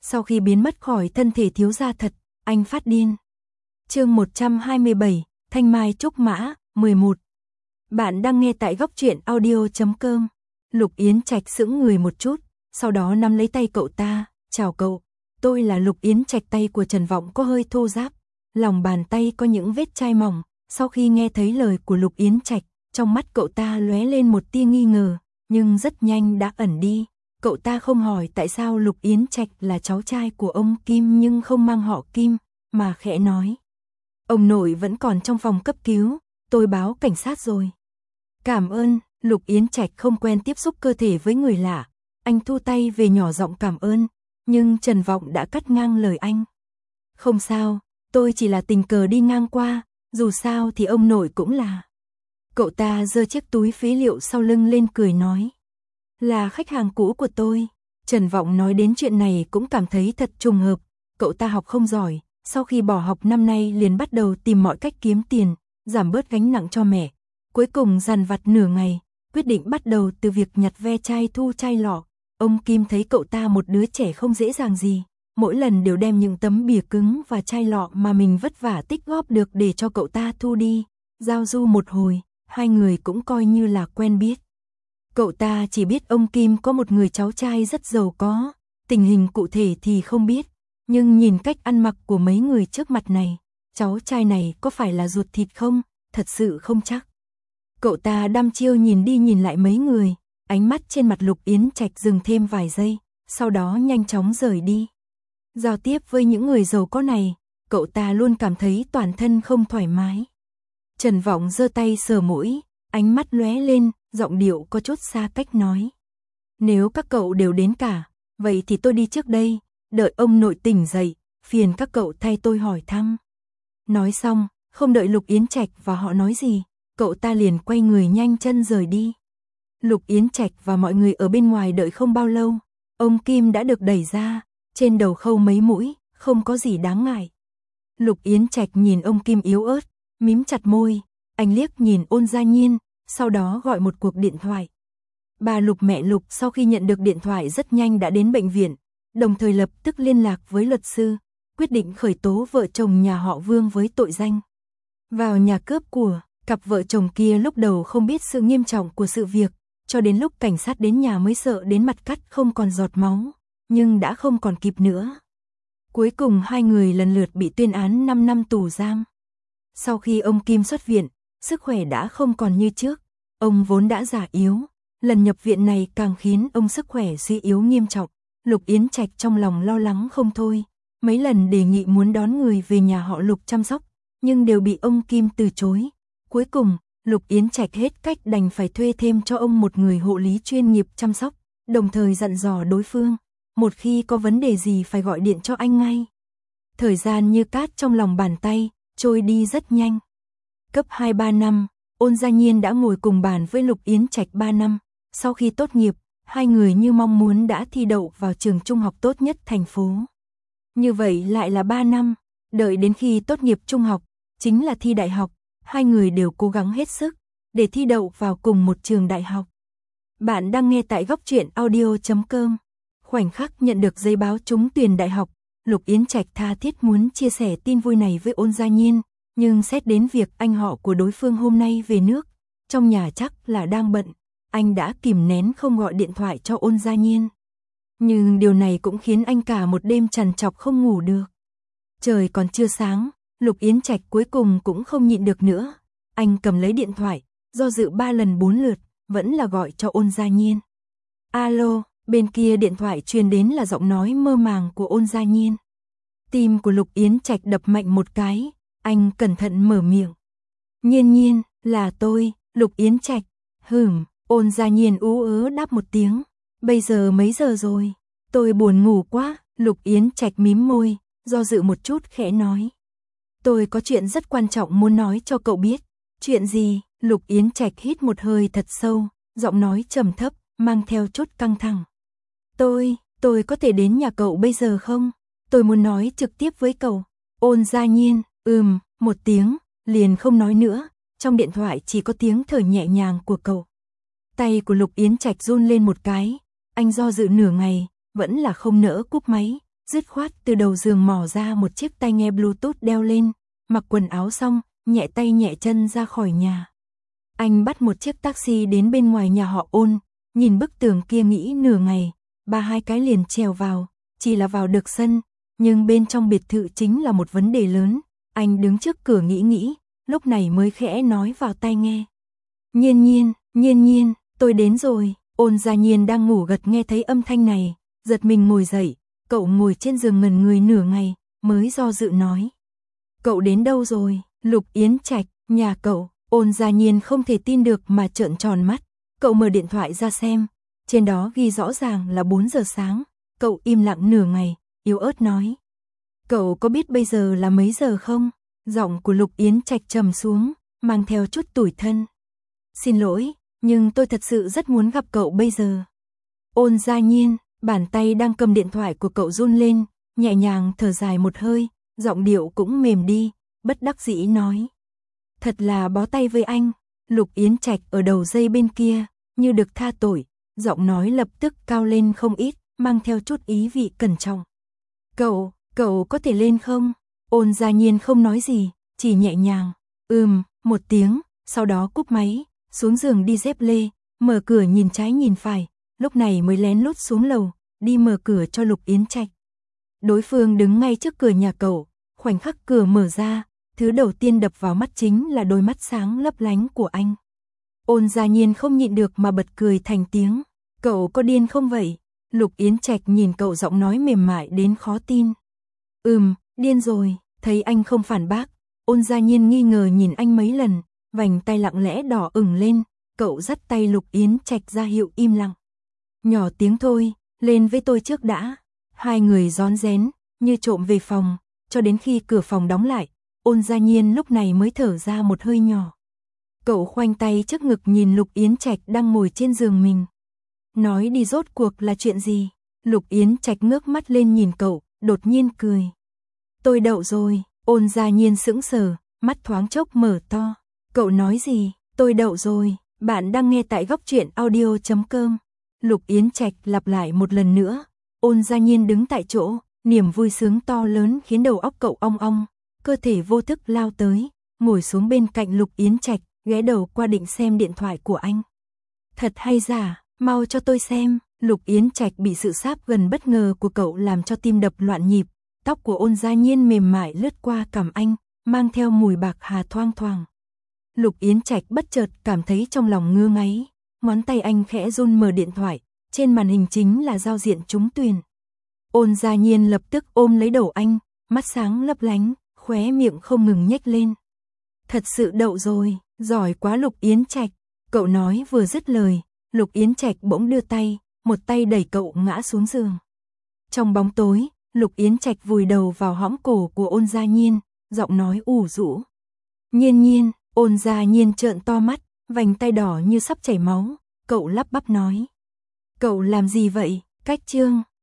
Sau khi biến mất khỏi thân thể thiếu gia thật, anh phát điên. Chương 127, Thanh Mai Trúc Mã, 11. Bạn đang nghe tại góc truyện audio.com. Lục Yến Trạch sững người một chút, sau đó nắm lấy tay cậu ta, "Chào cậu, tôi là Lục Yến Trạch." Tay của Trần Vọng có hơi thô ráp, lòng bàn tay có những vết chai mỏng. Sau khi nghe thấy lời của Lục Yến Trạch, trong mắt cậu ta lóe lên một tia nghi ngờ, nhưng rất nhanh đã ẩn đi. Cậu ta không hỏi tại sao Lục Yến Trạch là cháu trai của ông Kim nhưng không mang họ Kim, mà khẽ nói: "Ông nội vẫn còn trong phòng cấp cứu, tôi báo cảnh sát rồi." "Cảm ơn." Lục Yến Trạch không quen tiếp xúc cơ thể với người lạ, anh thu tay về nhỏ giọng cảm ơn, nhưng Trần Vọng đã cắt ngang lời anh. "Không sao, tôi chỉ là tình cờ đi ngang qua, dù sao thì ông nội cũng là." Cậu ta giơ chiếc túi phế liệu sau lưng lên cười nói: "Là khách hàng cũ của tôi." Trần Vọng nói đến chuyện này cũng cảm thấy thật trùng hợp, cậu ta học không giỏi, sau khi bỏ học năm nay liền bắt đầu tìm mọi cách kiếm tiền, giảm bớt gánh nặng cho mẹ. Cuối cùng dằn vặt nửa ngày, quyết định bắt đầu từ việc nhặt ve chai thu chai lọ. Ông Kim thấy cậu ta một đứa trẻ không dễ dàng gì, mỗi lần đều đem những tấm bìa cứng và chai lọ mà mình vất vả tích góp được để cho cậu ta thu đi. Giao du một hồi, hai người cũng coi như là quen biết. Cậu ta chỉ biết ông Kim có một người cháu trai rất giàu có, tình hình cụ thể thì không biết, nhưng nhìn cách ăn mặc của mấy người trước mặt này, cháu trai này có phải là ruột thịt không, thật sự không chắc. Cậu ta đăm chiêu nhìn đi nhìn lại mấy người, ánh mắt trên mặt Lục Yến Trạch dừng thêm vài giây, sau đó nhanh chóng rời đi. Giao tiếp với những người giàu có này, cậu ta luôn cảm thấy toàn thân không thoải mái. Trần Vọng giơ tay sờ mũi, ánh mắt lóe lên, giọng điệu có chút xa cách nói: "Nếu các cậu đều đến cả, vậy thì tôi đi trước đây, đợi ông nội tỉnh dậy, phiền các cậu thay tôi hỏi thăm." Nói xong, không đợi Lục Yến Trạch và họ nói gì, cậu ta liền quay người nhanh chân rời đi. Lục Yến Trạch và mọi người ở bên ngoài đợi không bao lâu, ông Kim đã được đẩy ra, trên đầu khâu mấy mũi, không có gì đáng ngại. Lục Yến Trạch nhìn ông Kim yếu ớt, mím chặt môi, anh liếc nhìn Ôn Gia Nhiên, sau đó gọi một cuộc điện thoại. Bà Lục mẹ Lục sau khi nhận được điện thoại rất nhanh đã đến bệnh viện, đồng thời lập tức liên lạc với luật sư, quyết định khởi tố vợ chồng nhà họ Vương với tội danh vào nhà cướp của. Cặp vợ chồng kia lúc đầu không biết sự nghiêm trọng của sự việc, cho đến lúc cảnh sát đến nhà mới sợ đến mặt cắt không còn giọt máu, nhưng đã không còn kịp nữa. Cuối cùng hai người lần lượt bị tuyên án 5 năm tù giam. Sau khi ông Kim xuất viện, sức khỏe đã không còn như trước, ông vốn đã già yếu, lần nhập viện này càng khiến ông sức khỏe suy yếu nghiêm trọng. Lục Yến Trạch trong lòng lo lắng không thôi, mấy lần đề nghị muốn đón người về nhà họ Lục chăm sóc, nhưng đều bị ông Kim từ chối. Cuối cùng, Lục Yến Trạch hết cách đành phải thuê thêm cho ông một người hộ lý chuyên nghiệp chăm sóc, đồng thời dặn dò đối phương, một khi có vấn đề gì phải gọi điện cho anh ngay. Thời gian như cát trong lòng bàn tay, trôi đi rất nhanh. Cấp 2-3 năm, Ôn Gia Nhiên đã ngồi cùng bàn với Lục Yến Trạch 3 năm, sau khi tốt nghiệp, hai người như mong muốn đã thi đậu vào trường trung học tốt nhất thành phố. Như vậy lại là 3 năm, đợi đến khi tốt nghiệp trung học, chính là thi đại học. Hai người đều cố gắng hết sức để thi đậu vào cùng một trường đại học. Bạn đang nghe tại góc truyện audio.com. Khoảnh khắc nhận được giấy báo trúng tuyển đại học, Lục Yến Trạch tha thiết muốn chia sẻ tin vui này với Ôn Gia Nhiên, nhưng xét đến việc anh họ của đối phương hôm nay về nước, trong nhà chắc là đang bận, anh đã kìm nén không gọi điện thoại cho Ôn Gia Nhiên. Nhưng điều này cũng khiến anh cả một đêm trằn trọc không ngủ được. Trời còn chưa sáng, Lục Yến Trạch cuối cùng cũng không nhịn được nữa. Anh cầm lấy điện thoại, do dự 3 lần 4 lượt, vẫn là gọi cho Ôn Gia Nhiên. Alo, bên kia điện thoại truyền đến là giọng nói mơ màng của Ôn Gia Nhiên. Tim của Lục Yến Trạch đập mạnh một cái, anh cẩn thận mở miệng. Nhiên Nhiên, là tôi, Lục Yến Trạch. Ôn Gia Nhiên ú ớ đáp một tiếng. Bây giờ mấy giờ rồi? Tôi buồn ngủ quá. Lục Yến Trạch mím môi, do dự một chút khẽ nói. Tôi có chuyện rất quan trọng muốn nói cho cậu biết. Chuyện gì? Lục Yến Trạch hít một hơi thật sâu, giọng nói trầm thấp, mang theo chút căng thẳng. Tôi có thể đến nhà cậu bây giờ không? Tôi muốn nói trực tiếp với cậu. Ôn Gia Nhiên, một tiếng, liền không nói nữa, trong điện thoại chỉ có tiếng thở nhẹ nhàng của cậu. Tay của Lục Yến Trạch run lên một cái, anh do dự nửa ngày, vẫn là không nỡ cúp máy, dứt khoát từ đầu giường mò ra một chiếc tai nghe Bluetooth đeo lên, mặc quần áo xong, nhẹ tay nhẹ chân ra khỏi nhà. Anh bắt một chiếc taxi đến bên ngoài nhà họ Ôn, nhìn bức tường kia nghĩ nửa ngày, hai cái liền trèo vào, chỉ là vào được sân, nhưng bên trong biệt thự chính là một vấn đề lớn. Anh đứng trước cửa nghĩ, lúc này mới khẽ nói vào tai nghe. Nhiên nhiên, tôi đến rồi. Ôn Gia Nhiên đang ngủ gật nghe thấy âm thanh này, giật mình ngồi dậy, cậu ngồi trên giường ngẩn người nửa ngày, mới do dự nói. Cậu đến đâu rồi? Lục Yến Trạch, nhà cậu. Ôn Gia Nhiên không thể tin được mà trợn tròn mắt, cậu mở điện thoại ra xem, trên đó ghi rõ ràng là 4 giờ sáng, cậu im lặng nửa ngày, yếu ớt nói. Cậu có biết bây giờ là mấy giờ không? Giọng của Lục Yến Trạch trầm xuống, mang theo chút tủi thân. Xin lỗi, nhưng tôi thật sự rất muốn gặp cậu bây giờ. Ôn Gia Nhiên, bàn tay đang cầm điện thoại của cậu run lên, nhẹ nhàng thở dài một hơi, giọng điệu cũng mềm đi, bất đắc dĩ nói. Thật là bó tay với anh. Lục Yến Trạch ở đầu dây bên kia, như được tha tội, giọng nói lập tức cao lên không ít, mang theo chút ý vị cẩn trọng. Cậu có thể lên không? Ôn Gia Nhiên không nói gì, chỉ nhẹ nhàng, một tiếng, sau đó cúp máy, xuống giường đi dép lê, mở cửa nhìn trái nhìn phải, lúc này mới lén lút xuống lầu, đi mở cửa cho Lục Yến Trạch. Đối phương đứng ngay trước cửa nhà cậu, khoảnh khắc cửa mở ra, thứ đầu tiên đập vào mắt chính là đôi mắt sáng lấp lánh của anh. Ôn Gia Nhiên không nhịn được mà bật cười thành tiếng. Cậu có điên không vậy? Lục Yến Trạch nhìn cậu giọng nói mềm mại đến khó tin. Điên rồi. Thấy anh không phản bác, Ôn Gia Nhiên nghi ngờ nhìn anh mấy lần, vành tay lặng lẽ đỏ ửng lên, cậu dắt tay Lục Yến Trạch ra hiệu im lặng. Nhỏ tiếng thôi, lên với tôi trước đã. Hai người rón rén, như trộm về phòng, cho đến khi cửa phòng đóng lại, Ôn Gia Nhiên lúc này mới thở ra một hơi nhỏ. Cậu khoanh tay trước ngực nhìn Lục Yến Trạch đang ngồi trên giường mình. Nói đi rốt cuộc là chuyện gì? Lục Yến Trạch ngước mắt lên nhìn cậu, đột nhiên cười. Tôi đậu rồi. Ôn Gia Nhiên sững sờ, mắt thoáng chốc mở to. Cậu nói gì? Tôi đậu rồi. Bạn đang nghe tại góc truyện audio.com. Lục Yến Trạch lặp lại một lần nữa. Ôn Gia Nhiên đứng tại chỗ, niềm vui sướng to lớn khiến đầu óc cậu ong ong, cơ thể vô thức lao tới, ngồi xuống bên cạnh Lục Yến Trạch, ghé đầu qua định xem điện thoại của anh. Thật hay giả, mau cho tôi xem. Lục Yến Trạch bị sự sáp gần bất ngờ của cậu làm cho tim đập loạn nhịp, tóc của Ôn Gia Nhiên mềm mại lướt qua cằm anh, mang theo mùi bạc hà thoang thoảng. Lục Yến Trạch bất chợt cảm thấy trong lòng ngứa ngáy, ngón tay anh khẽ run mở điện thoại, trên màn hình chính là giao diện trúng tuyển. Ôn Gia Nhiên lập tức ôm lấy đầu anh, mắt sáng lấp lánh, khóe miệng không ngừng nhếch lên. Thật sự đậu rồi, giỏi quá Lục Yến Trạch. Cậu nói vừa dứt lời, Lục Yến Trạch bỗng đưa tay, một tay đẩy cậu ngã xuống giường. Trong bóng tối, Lục Yến Trạch vùi đầu vào hõm cổ của Ôn Gia Nhiên, giọng nói ủ rũ. Nhiên, Ôn Gia Nhiên trợn to mắt, vành tay đỏ như sắp chảy máu, cậu lắp bắp nói. Cậu làm gì vậy? Cách chương